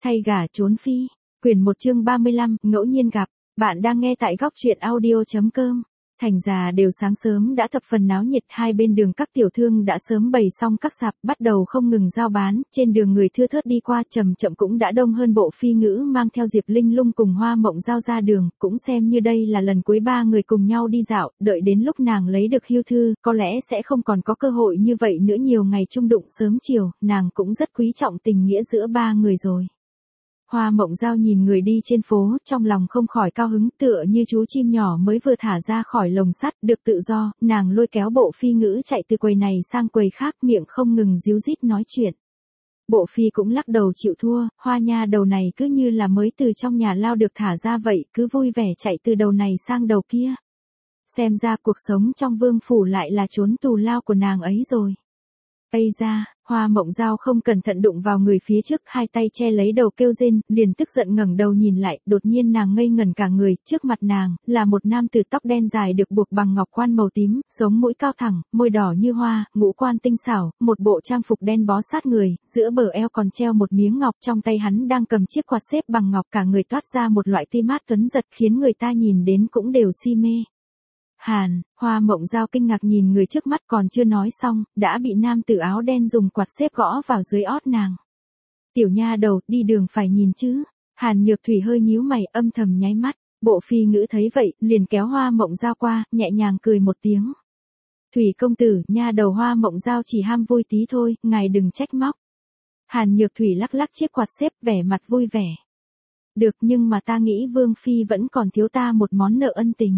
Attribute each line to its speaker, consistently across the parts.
Speaker 1: Thay gả trốn phi. Quyển 1 chương 35, ngẫu nhiên gặp. Bạn đang nghe tại góc truyện audio.com. Thành già đều sáng sớm đã thập phần náo nhiệt, hai bên đường các tiểu thương đã sớm bày xong các sạp, bắt đầu không ngừng giao bán, trên đường người thưa thớt đi qua, chậm chậm cũng đã đông hơn. Bộ Phi Ngữ mang theo Diệp Linh Lung cùng Hoa Mộng Giao ra đường, cũng xem như đây là lần cuối ba người cùng nhau đi dạo, đợi đến lúc nàng lấy được hưu thư, có lẽ sẽ không còn có cơ hội như vậy nữa. Nhiều ngày chung đụng sớm chiều, nàng cũng rất quý trọng tình nghĩa giữa ba người rồi. Hoa Mộng Giao nhìn người đi trên phố, trong lòng không khỏi cao hứng, tựa như chú chim nhỏ mới vừa thả ra khỏi lồng sắt, được tự do, nàng lôi kéo Bộ Phi Ngữ chạy từ quầy này sang quầy khác, miệng không ngừng díu dít nói chuyện. Bộ Phi cũng lắc đầu chịu thua, Hoa nha đầu này cứ như là mới từ trong nhà lao được thả ra vậy, cứ vui vẻ chạy từ đầu này sang đầu kia. Xem ra cuộc sống trong vương phủ lại là trốn tù lao của nàng ấy rồi. Ây da, Hoa Mộng Giao không cẩn thận đụng vào người phía trước, hai tay che lấy đầu kêu rên, liền tức giận ngẩng đầu nhìn lại, đột nhiên nàng ngây ngẩn cả người, trước mặt nàng, là một nam tử tóc đen dài được buộc bằng ngọc quan màu tím, sống mũi cao thẳng, môi đỏ như hoa, ngũ quan tinh xảo, một bộ trang phục đen bó sát người, giữa bờ eo còn treo một miếng ngọc, trong tay hắn đang cầm chiếc quạt xếp bằng ngọc, cả người toát ra một loại ti mát tuấn giật khiến người ta nhìn đến cũng đều si mê. Hàn, Hoa Mộng Giao kinh ngạc nhìn người trước mắt, còn chưa nói xong, đã bị nam tử áo đen dùng quạt xếp gõ vào dưới ót nàng. Tiểu nha đầu, đi đường phải nhìn chứ. Hàn Nhược Thủy hơi nhíu mày, âm thầm nháy mắt. Bộ Phi Ngữ thấy vậy, liền kéo Hoa Mộng Giao qua, nhẹ nhàng cười một tiếng. Thủy công tử, nha đầu Hoa Mộng Giao chỉ ham vui tí thôi, ngài đừng trách móc. Hàn Nhược Thủy lắc lắc chiếc quạt xếp, vẻ mặt vui vẻ. Được, nhưng mà ta nghĩ Vương Phi vẫn còn thiếu ta một món nợ ân tình.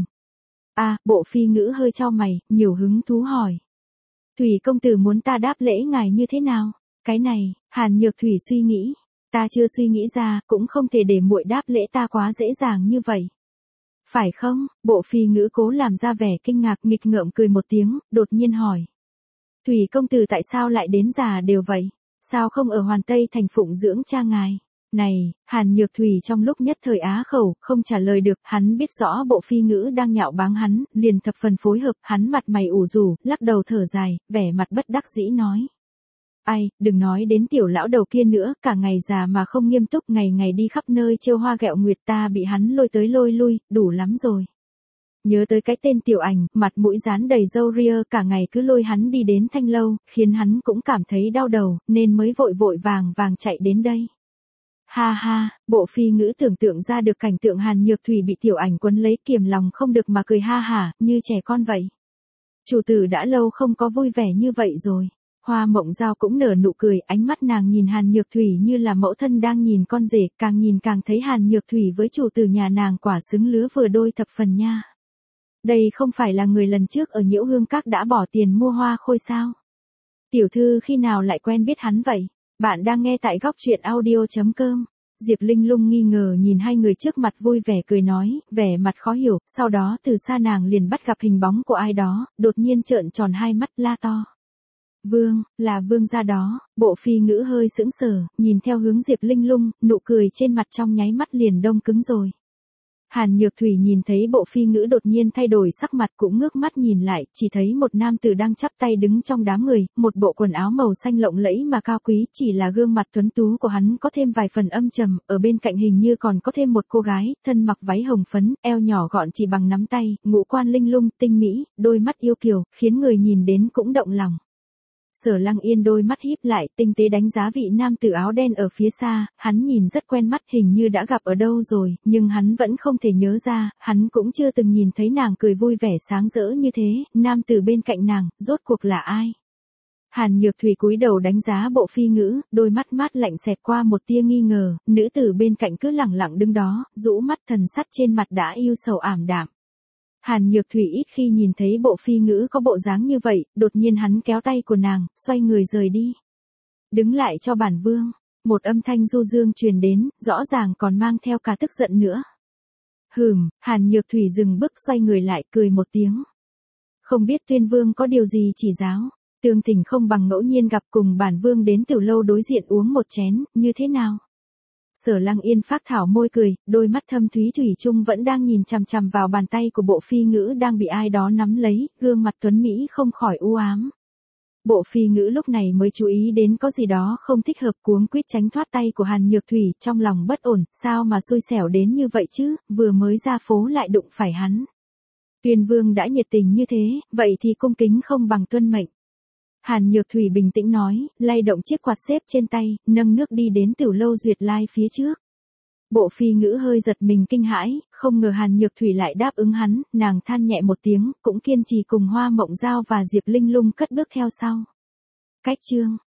Speaker 1: Bộ Phi Ngữ hơi chau mày, nhiều hứng thú hỏi. Thủy công tử muốn ta đáp lễ ngài như thế nào? Cái này, Hàn Nhược Thủy suy nghĩ. Ta chưa suy nghĩ ra, cũng không thể để muội đáp lễ ta quá dễ dàng như vậy. Phải không? Bộ Phi Ngữ cố làm ra vẻ kinh ngạc, nghịch ngợm cười một tiếng, đột nhiên hỏi. Thủy công tử tại sao lại đến già đều vậy? Sao không ở Hoàn Tây thành phụng dưỡng cha ngài? Này, Hàn Nhược Thủy trong lúc nhất thời á khẩu, không trả lời được, hắn biết rõ Bộ Phi Ngữ đang nhạo báng hắn, liền thập phần phối hợp, hắn mặt mày ủ rũ, lắc đầu thở dài, vẻ mặt bất đắc dĩ nói. Ai, đừng nói đến tiểu lão đầu kia nữa, cả ngày già mà không nghiêm túc, ngày ngày đi khắp nơi trêu hoa ghẹo nguyệt, ta bị hắn lôi tới lôi lui, đủ lắm rồi. Nhớ tới cái tên Tiểu Ảnh, mặt mũi dán đầy râu ria, cả ngày cứ lôi hắn đi đến Thanh Lâu, khiến hắn cũng cảm thấy đau đầu, nên mới vội vội vàng vàng chạy đến đây. Ha ha, Bộ Phi Ngữ tưởng tượng ra được cảnh tượng Hàn Nhược Thủy bị Tiểu Ảnh quấn lấy, kiềm lòng không được mà cười ha hả, như trẻ con vậy. Chủ tử đã lâu không có vui vẻ như vậy rồi. Hoa Mộng Giao cũng nở nụ cười, ánh mắt nàng nhìn Hàn Nhược Thủy như là mẫu thân đang nhìn con rể, càng nhìn càng thấy Hàn Nhược Thủy với chủ tử nhà nàng quả xứng lứa vừa đôi thập phần nha. Đây không phải là người lần trước ở Nhiễu Hương Các đã bỏ tiền mua hoa khôi sao? Tiểu thư khi nào lại quen biết hắn vậy? Bạn đang nghe tại góc truyện audio.com. Diệp Linh Lung nghi ngờ nhìn hai người trước mặt, vui vẻ cười nói, vẻ mặt khó hiểu, sau đó từ xa nàng liền bắt gặp hình bóng của ai đó, đột nhiên trợn tròn hai mắt la to. Vương, là vương gia đó. Bộ Phi Ngữ hơi sững sờ, nhìn theo hướng Diệp Linh Lung, nụ cười trên mặt trong nháy mắt liền đông cứng rồi. Hàn Nhược Thủy nhìn thấy Bộ Phi Ngữ đột nhiên thay đổi sắc mặt, cũng ngước mắt nhìn lại, chỉ thấy một nam tử đang chắp tay đứng trong đám người, một bộ quần áo màu xanh lộng lẫy mà cao quý, chỉ là gương mặt tuấn tú của hắn có thêm vài phần âm trầm, ở bên cạnh hình như còn có thêm một cô gái, thân mặc váy hồng phấn, eo nhỏ gọn chỉ bằng nắm tay, ngũ quan linh lung, tinh mỹ, đôi mắt yêu kiều, khiến người nhìn đến cũng động lòng. Sở Lăng Yên đôi mắt híp lại, tinh tế đánh giá vị nam tử áo đen ở phía xa, hắn nhìn rất quen mắt, hình như đã gặp ở đâu rồi, nhưng hắn vẫn không thể nhớ ra, hắn cũng chưa từng nhìn thấy nàng cười vui vẻ sáng rỡ như thế, nam tử bên cạnh nàng, rốt cuộc là ai? Hàn Nhược Thủy cúi đầu đánh giá Bộ Phi Ngữ, đôi mắt mát lạnh xẹt qua một tia nghi ngờ, nữ tử bên cạnh cứ lẳng lặng đứng đó, rũ mắt, thần sắc trên mặt đã ưu sầu ảm đạm. Hàn Nhược Thủy ít khi nhìn thấy Bộ Phi Ngữ có bộ dáng như vậy, đột nhiên hắn kéo tay của nàng, xoay người rời đi. Đứng lại cho bản vương. Một âm thanh du dương truyền đến, rõ ràng còn mang theo cả tức giận nữa. Hàn Nhược Thủy dừng bước, xoay người lại, cười một tiếng. Không biết Tuyên Vương có điều gì chỉ giáo, tương tình không bằng ngẫu nhiên gặp, cùng bản vương đến Tiểu Lâu đối diện uống một chén, như thế nào? Sở Lăng Yên phác thảo môi cười, đôi mắt thâm thúy thủy chung vẫn đang nhìn chằm chằm vào bàn tay của Bộ Phi Ngữ đang bị ai đó nắm lấy, gương mặt tuấn mỹ không khỏi u ám. Bộ phi ngữ lúc này mới chú ý đến có gì đó không thích hợp, cuống quýt tránh thoát tay của Hàn Nhược Thủy, trong lòng bất ổn, sao mà xui xẻo đến như vậy chứ, vừa mới ra phố lại đụng phải hắn. Tuyên Vương đã nhiệt tình như thế, vậy thì cung kính không bằng tuân mệnh. Hàn Nhược Thủy bình tĩnh nói, lay động chiếc quạt xếp trên tay, nâng nước đi đến Tiểu Lâu Duyệt Lai phía trước. Bộ phi ngữ hơi giật mình kinh hãi, không ngờ Hàn Nhược Thủy lại đáp ứng hắn, nàng than nhẹ một tiếng, cũng kiên trì cùng Hoa Mộng Giao và Diệp Linh Lung cất bước theo sau. Cách chương